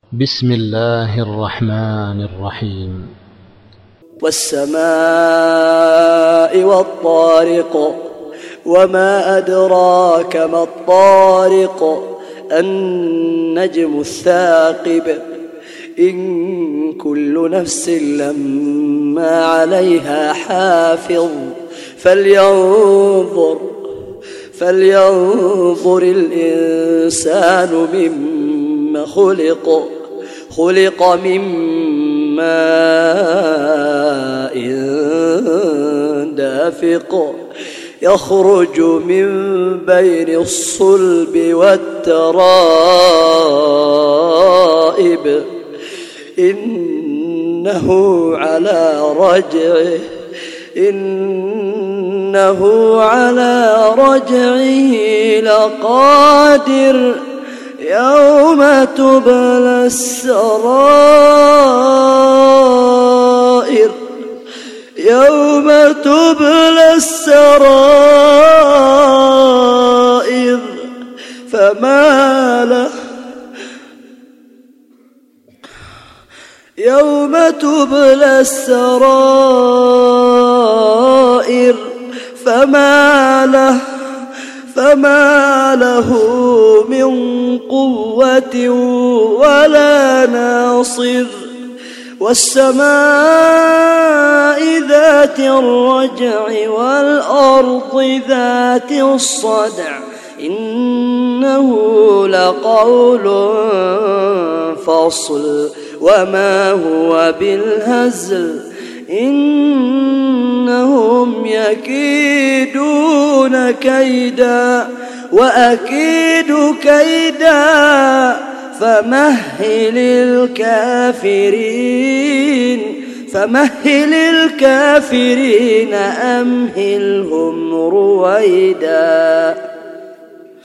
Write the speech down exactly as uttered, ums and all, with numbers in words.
بسم الله الرحمن الرحيم. والسماء والطارق وما أدراك ما الطارق النجم الثاقب إن كل نفس لما عليها حافظ فلينظر فلينظر الإنسان مما خلق خلق من ماء دافق يخرج من بين الصلب والترائب إنه على رجعه إنه على رجعه لقادر يوم تبلى السرائر يوم تبلى السرائر فما له يوم تبلى السرائر فما له فما له من قوة ولا ناصر والسماء ذات الرجع والأرض ذات الصدع إنه لقول فصل وما هو بالهزل إنهم يكيدون كيدا وأكيد كيدا فمهل الكافرين فمهل الكافرين أمهلهم رويدا.